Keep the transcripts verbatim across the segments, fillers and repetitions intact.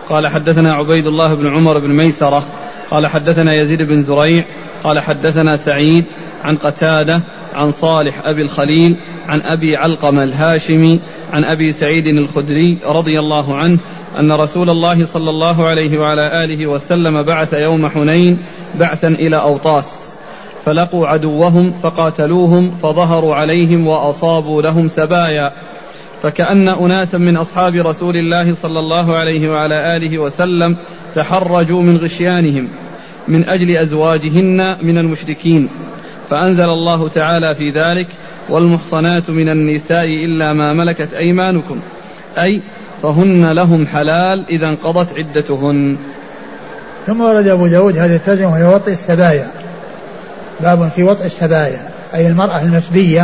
قال حدثنا عبيد الله بن عمر بن ميسرة قال حدثنا يزيد بن زريع قال حدثنا سعيد عن قتادة عن صالح أبي الخليل عن أبي علقمة الهاشمي عن أبي سعيد الخدري رضي الله عنه أن رسول الله صلى الله عليه وعلى آله وسلم بعث يوم حنين بعثا إلى أوطاس فلقوا عدوهم فقاتلوهم فظهروا عليهم وأصابوا لهم سبايا، فكأن أناسا من أصحاب رسول الله صلى الله عليه وعلى آله وسلم تحرجوا من غشيانهم من أجل أزواجهن من المشركين، فأنزل الله تعالى في ذلك: والمحصنات من النساء إلا ما ملكت أيمانكم، أي فهن لهم حلال إذا انقضت عدتهن. ثم ورد أبو داود هذه الترجمة في وطئ السبايا، باب في وطئ السبايا أي المرأة المسبية،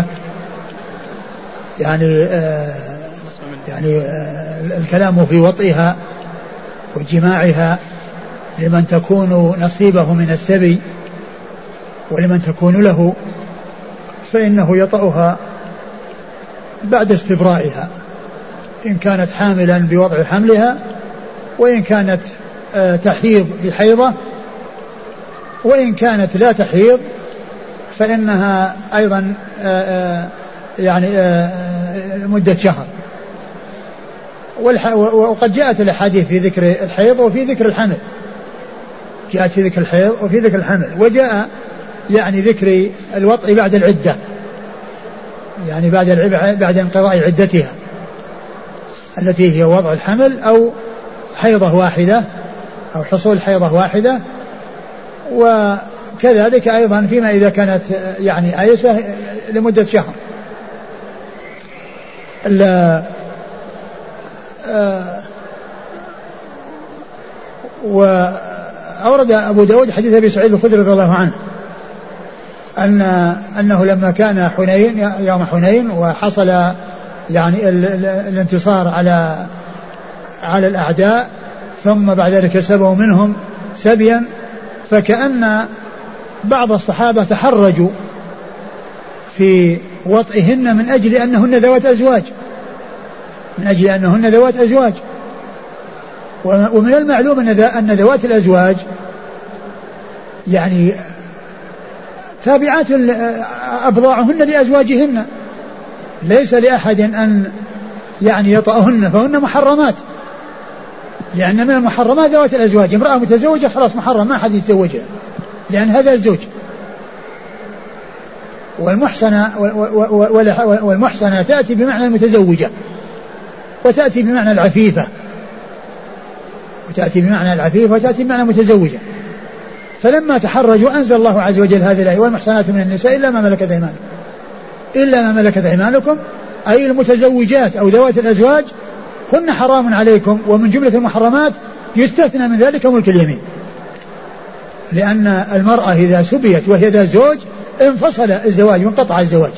يعني آه يعني آه الكلام في وطئها وجماعها لمن تكون نصيبه من السبي ولمن تكون له، فإنه يطأها بعد استبرائها إن كانت حاملا بوضع حملها، وإن كانت آه تحيض بحيضة، وإن كانت لا تحيض فإنها أيضا آآ آآ يعني آآ مدة شهر. وقد جاءت الأحاديث في ذكر الحيض وفي ذكر الحمل، جاءت في ذكر الحيض وفي ذكر الحمل، وجاء يعني ذكر الوطء بعد العدة، يعني بعد بعد انقضاء عدتها التي هي وضع الحمل أو حيضة واحدة أو حصول حيضة واحدة، وكذلك أيضا فيما إذا كانت يعني آيسة لمدة شهر. آه وأورد أبو داود حديث أبي سعيد الخدري رضي الله عنه أن أنه لما كان حنين يوم حنين وحصل يعني ال ال الانتصار على على الأعداء، ثم بعد ذلك سبوا منهم سبيا، فكأن بعض الصحابة تحرجوا في وطئهن من أجل أنهن ذوات أزواج من أجل أنهن ذوات أزواج ومن المعلوم أن ذوات الأزواج يعني تابعات أبضاعهن لأزواجهن، ليس لأحد أن يعني يطأهن، فهن محرمات، لأن من المحرمات ذوات الأزواج. امرأة متزوجة خلاص محرم، ما أحد يتزوجها لأن هذا الزوج. والمحسنة والمحسنة تأتي بمعنى المتزوجة وتأتي بمعنى العفيفة وتأتي بمعنى العفيفة وتأتي بمعنى المتزوجة. فلما تحرجوا أنزل الله عز وجل هذه الآية: والمحسنات من النساء إلا ما ملكت أيمانكم إلا ما ملكت أيمانكم، أي المتزوجات أو ذوات الأزواج هن حرام عليكم. ومن جملة المحرمات يستثنى من ذلك ملك اليمين، لأن المرأة إذا سبيت وهي ذات زوج انفصل الزواج وانقطع الزواج،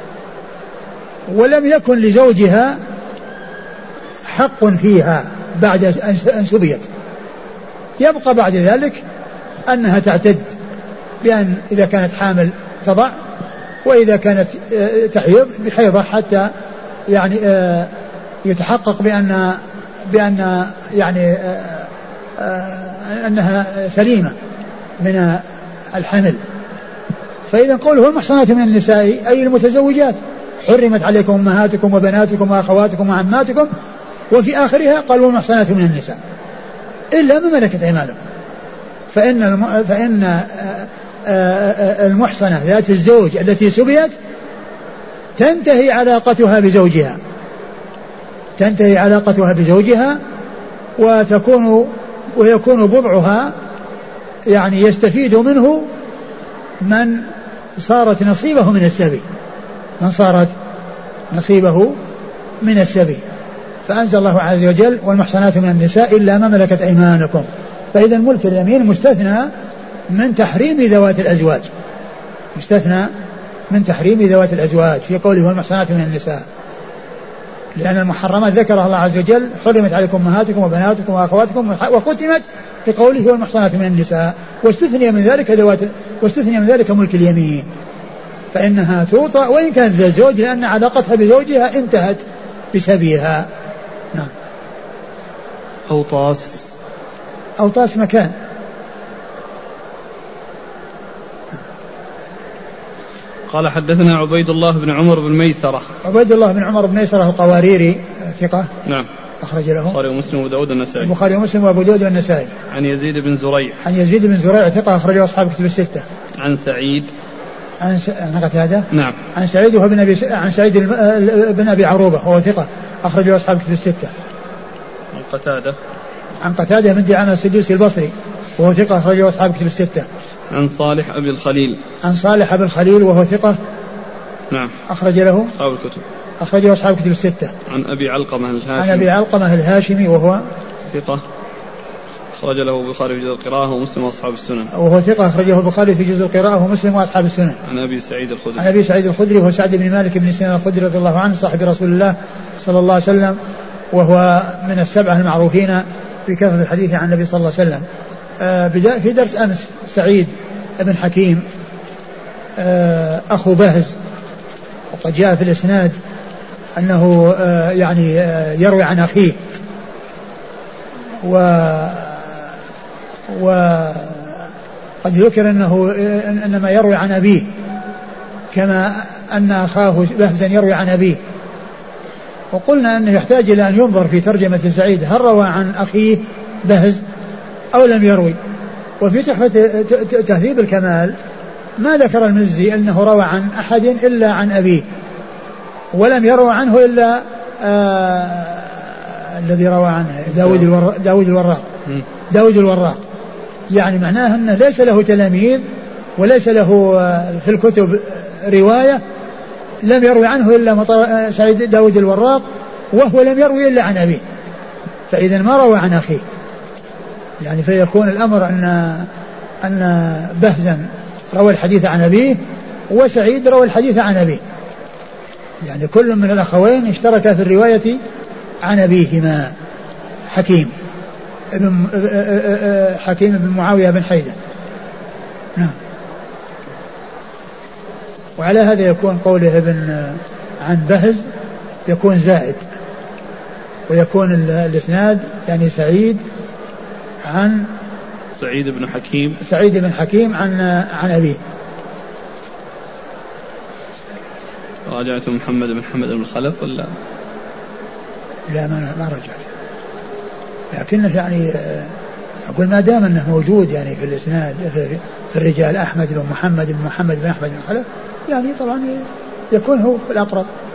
ولم يكن لزوجها حق فيها بعد أن سبيت، يبقى بعد ذلك أنها تعتد بأن إذا كانت حامل تضع، وإذا كانت تحيض بحيضة حتى يعني يتحقق بأن بأن يعني أنها سليمة من الحمل. فإذا قوله المحصنات من النساء أي المتزوجات، حرمت عليكم أمهاتكم وبناتكم وأخواتكم وعماتكم، وفي آخرها قالوا المحصنات من النساء إلا ما ملكت أيمانكم. فإن الم... فإن المحصنة ذات الزوج التي سبيت تنتهي علاقتها بزوجها تنتهي علاقتها بزوجها وتكون ويكون بضعها يعني يستفيد منه من صارت نصيبه من السبي من صارت نصيبه من السبي. فأنزل الله عز وجل: والمحصنات من النساء إلا ما ملكت أيمانكم. فإذا ملك اليمين مستثنى من تحريم ذوات الأزواج مستثنى من تحريم ذوات الأزواج في قوله والمحصنات من النساء، لأن المحرمات ذكرها الله عز وجل: حرمت عليكم أمهاتكم وبناتكم وأخواتكم، وختمت في قوله والمحصنات من النساء، واستثني من ذلك ذوات واستثني من ذلك ملك اليمين، فإنها توطأ وإن كانت ذات زوج، لأن علاقتها بزوجها انتهت بسبيها. نعم. أوطاس أوطاس مكان. قال حدثنا عبيد الله بن عمر بن ميسرة. عبيد الله بن عمر بن ميسرة القواريري ثقة. نعم. أخرج له البخاري ومسلم وأبو داود والنسائي. البخاري ومسلم وأبو داود والنسائي. عن يزيد بن زريع. عن يزيد بن زريع ثقة أخرجه أصحاب كتب الستة. عن سعيد. عن س... عن قتادة. نعم. عن سعيد وهو بن أبي س... عن سعيد بن أبي عروبة وهو ثقة أخرجه أصحاب كتب الستة. عن قتادة. عن قتادة من دعامة السدوسي البصري وهو ثقة أخرجه أصحاب كتب الستة. عن صالح أبي الخليل. عن صالح أبي الخليل وهو ثقة. نعم. أخرج له أصحاب الكتب. أخرجه أصحاب كتب الستة. عن أبي علقمة الهاشمي. عن أبي علقمة الهاشمي وهو ثقة أخرج له البخاري في جزء القراءة ومسلم وأصحاب السنن. وهو ثقة أخرجه البخاري في جزء القراءة ومسلم وأصحاب السنن. عن أبي سعيد الخدري. عن أبي سعيد الخدري وهو سعد بن مالك بن سنان الخدري رضي الله عنه صاحب رسول الله صلى الله عليه وسلم وهو من السبعة المعروفين في كثرة الحديث عن النبي صلى الله عليه وسلم. آه في درس أمس سعيد بن حكيم آه أخو باهز وقد جاء في الإسناد أنه آه يعني آه يروي عن أخيه و وقد ذكر أنه إنما يروي عن أبيه كما أن أخاه بهزا يروي عن أبيه. وقلنا أنه يحتاج إلى أن ينظر في ترجمة سعيد هل روى عن أخيه بهز أو لم يروي. وفي تحفة تهذيب الكمال ما ذكر المزي أنه روى عن أحد إلا عن أبيه ولم يروى عنه إلا آه الذي روى عنه داود الوراق داود الوراق داود الوراق يعني معناه أنه ليس له تلاميذ وليس له في الكتب رواية لم يروي عنه إلا سعيد داود الوراق وهو لم يروي إلا عن أبيه فإذا ما روى عن أخيه يعني فيكون الأمر أن أن بهزا روى الحديث عن أبيه وسعيد روى الحديث عن أبيه يعني كل من الأخوين اشترك في الرواية عن أبيهما حكيم ابن حكيم بن معاوية بن حيدة. نعم. وعلى هذا يكون قوله ابن عن بهز يكون زائد ويكون الإسناد يعني سعيد عن سعيد بن حكيم سعيد بن حكيم عن عن أبيه. راجعت محمد بن محمد بن الخلف ولا لا ما ما رجعت لكنه يعني أقول ما دام أنه موجود يعني في الإسناد في الرجال أحمد بن محمد بن محمد بن أحمد بن خلف يعني طبعا يكون هو في الأقرب.